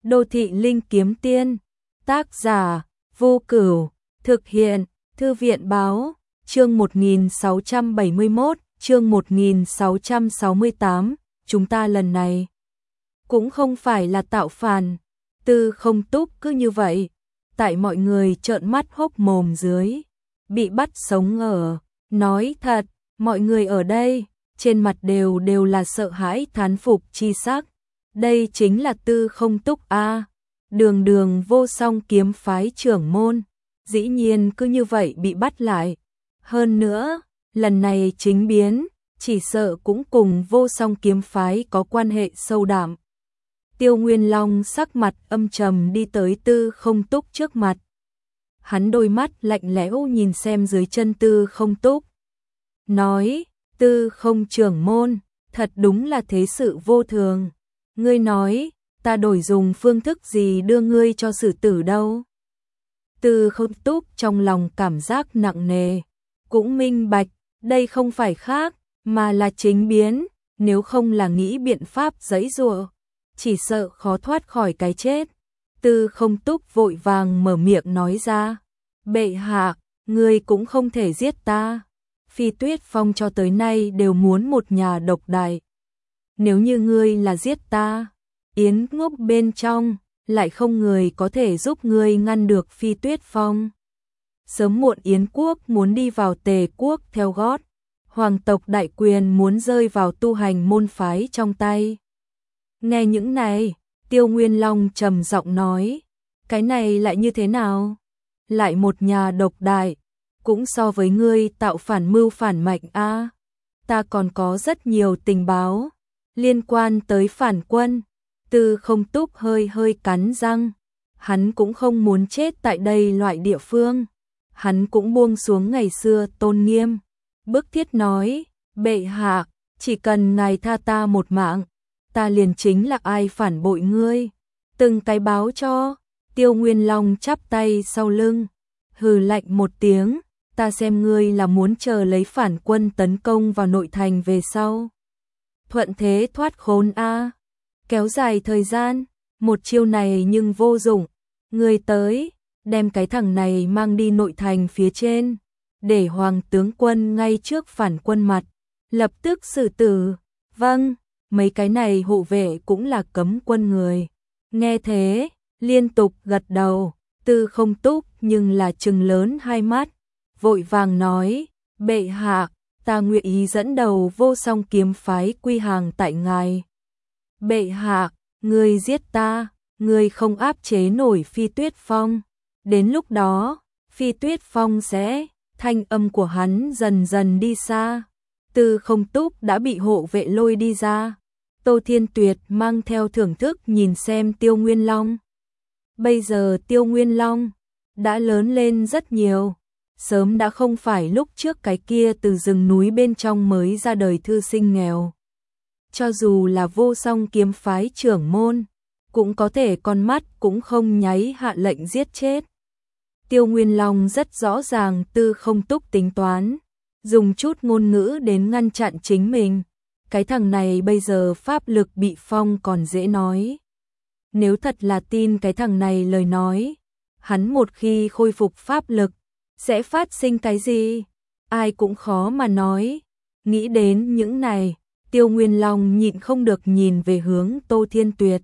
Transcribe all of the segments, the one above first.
Đô thị linh kiếm tiên, tác giả Vô Cửu, thực hiện Thư viện báo, chương 1671, chương 1668, chúng ta lần này cũng không phải là tạo phản. Tư Không Túc cứ như vậy, tại mọi người trợn mắt hốc mồm dưới, bị bắt sống ở. Nói thật, mọi người ở đây, trên mặt đều là sợ hãi thán phục chi sắc. Đây chính là Tư Không Túc a, đường đường vô song kiếm phái trưởng môn, dĩ nhiên cứ như vậy bị bắt lại. Hơn nữa, lần này chính biến, chỉ sợ cũng cùng vô song kiếm phái có quan hệ sâu đậm. Tiêu Nguyên Long sắc mặt âm trầm đi tới Tư Không Túc trước mặt. Hắn đôi mắt lạnh lẽo nhìn xem dưới chân Tư Không Túc. Nói, Tư Không trưởng môn, thật đúng là thế sự vô thường. Ngươi nói, ta đổi dùng phương thức gì đưa ngươi cho xử tử đâu? Tư Không Túc trong lòng cảm giác nặng nề, cũng minh bạch, đây không phải khác, mà là chính biến, nếu không là nghĩ biện pháp giãy giụa, chỉ sợ khó thoát khỏi cái chết. Tư Không Túc vội vàng mở miệng nói ra, bệ hạ, ngươi cũng không thể giết ta. Phi Tuyết Phong cho tới nay đều muốn một nhà độc đại. Nếu như ngươi là giết ta, Yến Ngốc bên trong, lại không người có thể giúp ngươi ngăn được Phi Tuyết Phong. Sớm muộn Yến quốc muốn đi vào Tề quốc theo gót, hoàng tộc đại quyền muốn rơi vào tu hành môn phái trong tay. Nghe những này, Tiêu Nguyên Long trầm giọng nói, cái này lại như thế nào? Lại một nhà độc đại, cũng so với ngươi tạo phản mưu phản mạnh a. Ta còn có rất nhiều tình báo liên quan tới phản quân. Tư Không Túc hơi cắn răng, hắn cũng không muốn chết tại đây loại địa phương. Hắn cũng buông xuống ngày xưa tôn nghiêm, bức thiết nói, bệ hạ, chỉ cần ngài tha ta một mạng, ta liền chính là ai phản bội ngươi, từng cái báo cho. Tiêu Nguyên Long chắp tay sau lưng, hừ lạnh một tiếng, ta xem ngươi là muốn chờ lấy phản quân tấn công vào nội thành về sau. Thuận thế thoát khốn a, kéo dài thời gian, một chiêu này nhưng vô dụng, ngươi tới, đem cái thằng này mang đi nội thành phía trên, để hoàng tướng quân ngay trước phản quân mặt, lập tức xử tử. Vâng, mấy cái này hộ vệ cũng là cấm quân người. Nghe thế, liên tục gật đầu. Tư Không Túc nhưng là trừng lớn hai mắt, vội vàng nói, bệ hạ, ta nguyện ý dẫn đầu vô song kiếm phái quy hàng tại ngài. Bệ hạ, ngươi giết ta, ngươi không áp chế nổi Phi Tuyết Phong. Đến lúc đó, Phi Tuyết Phong sẽ, thanh âm của hắn dần dần đi xa. Tư Không Túc đã bị hộ vệ lôi đi ra. Tô Thiên Tuyệt mang theo thưởng thức nhìn xem Tiêu Nguyên Long. Bây giờ Tiêu Nguyên Long đã lớn lên rất nhiều, sớm đã không phải lúc trước cái kia từ rừng núi bên trong mới ra đời thư sinh nghèo. Cho dù là vô song kiếm phái trưởng môn, cũng có thể con mắt cũng không nháy hạ lệnh giết chết. Tiêu Nguyên Long rất rõ ràng Tư Không Túc tính toán, dùng chút ngôn ngữ đến ngăn chặn chính mình. Cái thằng này bây giờ pháp lực bị phong còn dễ nói. Nếu thật là tin cái thằng này lời nói, hắn một khi khôi phục pháp lực, sẽ phát sinh cái gì? Ai cũng khó mà nói. Nghĩ đến những này, Tiêu Nguyên Long nhịn không được nhìn về hướng Tô Thiên Tuyệt.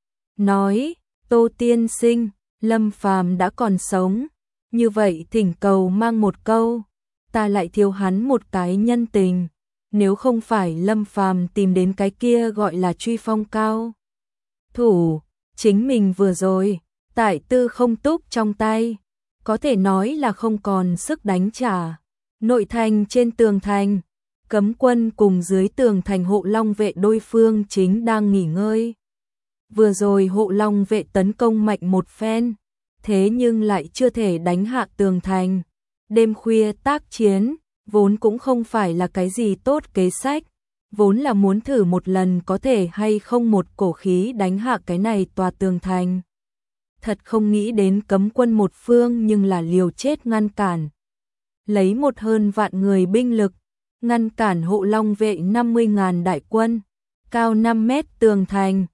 Nói, Tô tiên sinh, Lâm Phàm đã còn sống, như vậy thỉnh cầu mang một câu, ta lại thiếu hắn một cái nhân tình, nếu không phải Lâm Phàm tìm đến cái kia gọi là Truy Phong cao thủ, chính mình vừa rồi, tại Tư Không Túc trong tay, có thể nói là không còn sức đánh trả. Nội thành trên tường thành, cấm quân cùng dưới tường thành hộ long vệ đối phương chính đang nghỉ ngơi. Vừa rồi hộ long vệ tấn công mạnh một phen, thế nhưng lại chưa thể đánh hạ tường thành. Đêm khuya tác chiến, vốn cũng không phải là cái gì tốt kế sách, vốn là muốn thử một lần có thể hay không một cổ khí đánh hạ cái này tòa tường thành. Thật không nghĩ đến cấm quân một phương nhưng là liều chết ngăn cản. Lấy một hơn vạn người binh lực, ngăn cản hộ long vệ 50.000 đại quân, cao 5 mét tường thành.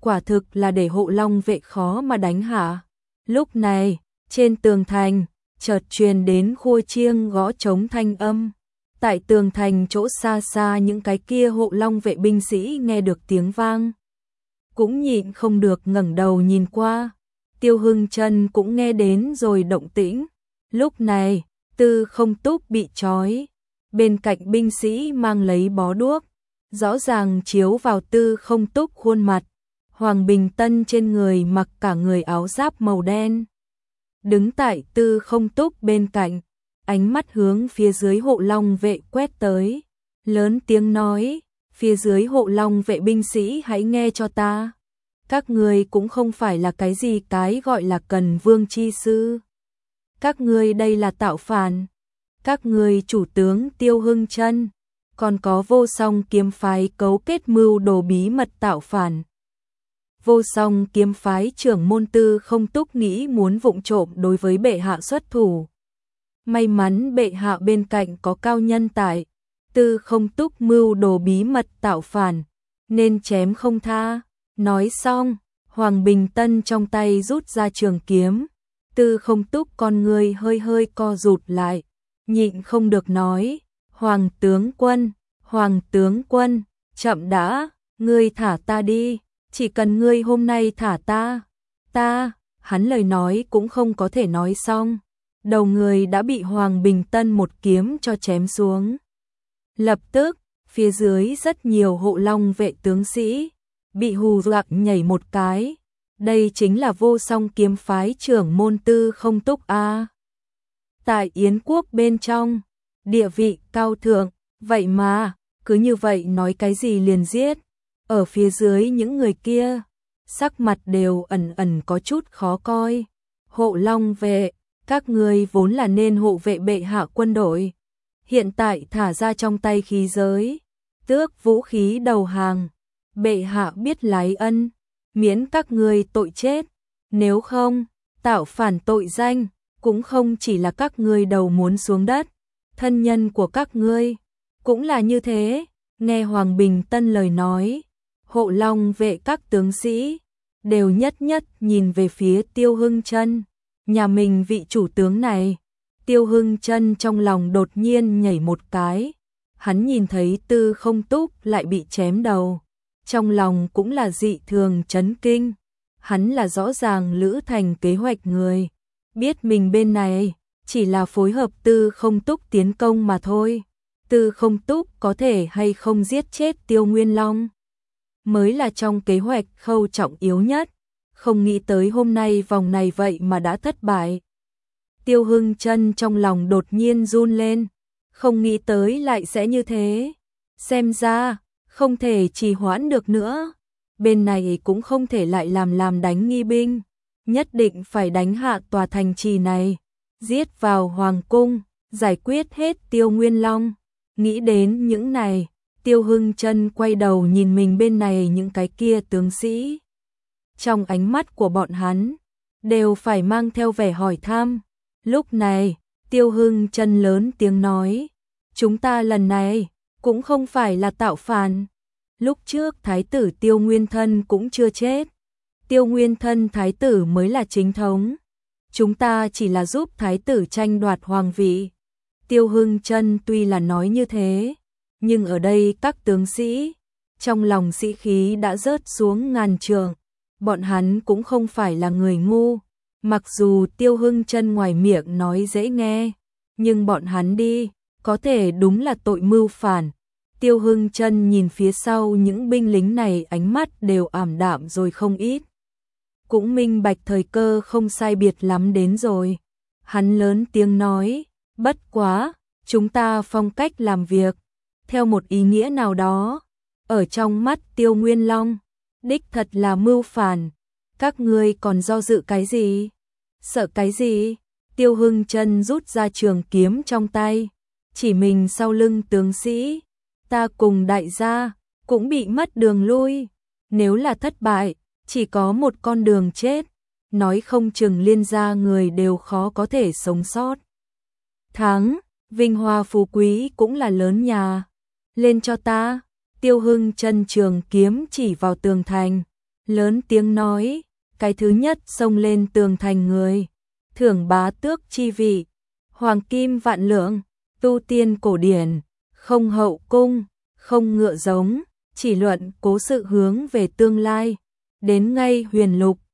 quả thực là để Hộ Long vệ khó mà đánh hạ. Lúc này, trên tường thành, chợt truyền đến khua chiêng gõ trống thanh âm. Tại tường thành chỗ xa xa những cái kia Hộ Long vệ binh sĩ nghe được tiếng vang, cũng nhịn không được ngẩng đầu nhìn qua. Tiêu Hưng Chân cũng nghe đến rồi động tĩnh. Lúc này, Tư Không Túc bị trói, bên cạnh binh sĩ mang lấy bó đuốc, rõ ràng chiếu vào Tư Không Túc khuôn mặt. Hoàng Bình Tân trên người mặc cả người áo giáp màu đen, đứng tại Tư Không Túc bên cạnh, ánh mắt hướng phía dưới Hộ Long vệ quét tới, lớn tiếng nói, phía dưới Hộ Long vệ binh sĩ hãy nghe cho ta. Các ngươi cũng không phải là cái gì cái gọi là Cần Vương chi sư. Các ngươi đây là tạo phản. Các ngươi chủ tướng Tiêu Hưng Chân, còn có Vô Song kiếm phái cấu kết mưu đồ bí mật tạo phản. Vô Song kiếm phái trưởng môn Tư Không Túc nghĩ muốn vụng trộm đối với bệ hạ xuất thủ. May mắn bệ hạ bên cạnh có cao nhân tại, Tư Không Túc mưu đồ bí mật tạo phản, nên chém không tha. Nói xong, Hoàng Bình Tân trong tay rút ra trường kiếm. Tư Không Túc con người hơi hơi co rụt lại, nhịn không được nói, Hoàng tướng quân, chậm đã, ngươi thả ta đi, chỉ cần ngươi hôm nay thả ta, hắn lời nói cũng không có thể nói xong. Đầu người đã bị Hoàng Bình Tân một kiếm cho chém xuống. Lập tức, phía dưới rất nhiều Hộ Long vệ tướng sĩ bị hù dọa nhảy một cái. Đây chính là Vô Song kiếm phái trưởng môn Tư Không Túc a. Tại Yến quốc bên trong, địa vị cao thượng, vậy mà, cứ như vậy nói cái gì liền giết. Ở phía dưới những người kia, sắc mặt đều ẩn ẩn có chút khó coi. Hộ Long vệ, các ngươi vốn là nên hộ vệ bệ hạ quân đội, hiện tại thả ra trong tay khí giới, tước vũ khí đầu hàng. Bệ hạ biết lái ân, miễn các ngươi tội chết, nếu không, tạo phản tội danh, cũng không chỉ là các ngươi đầu muốn xuống đất, thân nhân của các ngươi cũng là như thế. Nghe Hoàng Bình Tân lời nói, Hộ Long vệ các tướng sĩ đều nhất nhất nhìn về phía Tiêu Hưng Chân, nhà mình vị chủ tướng này. Tiêu Hưng Chân trong lòng đột nhiên nhảy một cái, hắn nhìn thấy Tư Không Túc lại bị chém đầu, trong lòng cũng là dị thường chấn kinh. Hắn là rõ ràng lữ thành kế hoạch người, biết mình bên này chỉ là phối hợp Tư Không Túc tiến công mà thôi. Tư Không Túc có thể hay không giết chết Tiêu Nguyên Long mới là trong kế hoạch khâu trọng yếu nhất, không nghĩ tới hôm nay vòng này vậy mà đã thất bại. Tiêu Hưng Chân trong lòng đột nhiên run lên, không nghĩ tới lại sẽ như thế, xem ra không thể trì hoãn được nữa, bên này cũng không thể lại làm đánh nghi binh, nhất định phải đánh hạ tòa thành trì này, giết vào hoàng cung, giải quyết hết Tiêu Nguyên Long. Nghĩ đến những này, Tiêu Hưng Chân quay đầu nhìn mình bên này những cái kia tướng sĩ. Trong ánh mắt của bọn hắn, đều phải mang theo vẻ hỏi thăm. Lúc này, Tiêu Hưng Chân lớn tiếng nói, chúng ta lần này cũng không phải là tạo phản. Lúc trước Thái tử Tiêu Nguyên Thân cũng chưa chết. Tiêu Nguyên Thân Thái tử mới là chính thống. Chúng ta chỉ là giúp Thái tử tranh đoạt hoàng vị. Tiêu Hưng Chân tuy là nói như thế, nhưng ở đây các tướng sĩ, trong lòng sĩ khí đã rớt xuống ngàn trượng. Bọn hắn cũng không phải là người ngu. Mặc dù Tiêu Hưng Chân ngoài miệng nói dễ nghe, nhưng bọn hắn đi, có thể đúng là tội mưu phản. Tiêu Hưng Chân nhìn phía sau những binh lính này ánh mắt đều ảm đạm rồi không ít. Cũng minh bạch thời cơ không sai biệt lắm đến rồi. Hắn lớn tiếng nói, bất quá, chúng ta phong cách làm việc, theo một ý nghĩa nào đó, ở trong mắt Tiêu Nguyên Long, đích thật là mưu phản. Các ngươi còn do dự cái gì? Sợ cái gì? Tiêu Hưng Chân rút ra trường kiếm trong tay, chỉ mình sau lưng tướng sĩ. Ta cùng đại gia cũng bị mất đường lui, nếu là thất bại, chỉ có một con đường chết, nói không chừng liên gia người đều khó có thể sống sót. Thắng, vinh hoa phú quý cũng là lớn nhà. Lên cho ta. Tiêu Hưng Chân trường kiếm chỉ vào tường thành, lớn tiếng nói, cái thứ nhất xông lên tường thành người, thưởng bá tước chi vị, hoàng kim vạn lượng, tu tiên cổ điển, không hậu cung, không ngựa giống, chỉ luận cố sự hướng về tương lai, đến ngay huyền lục,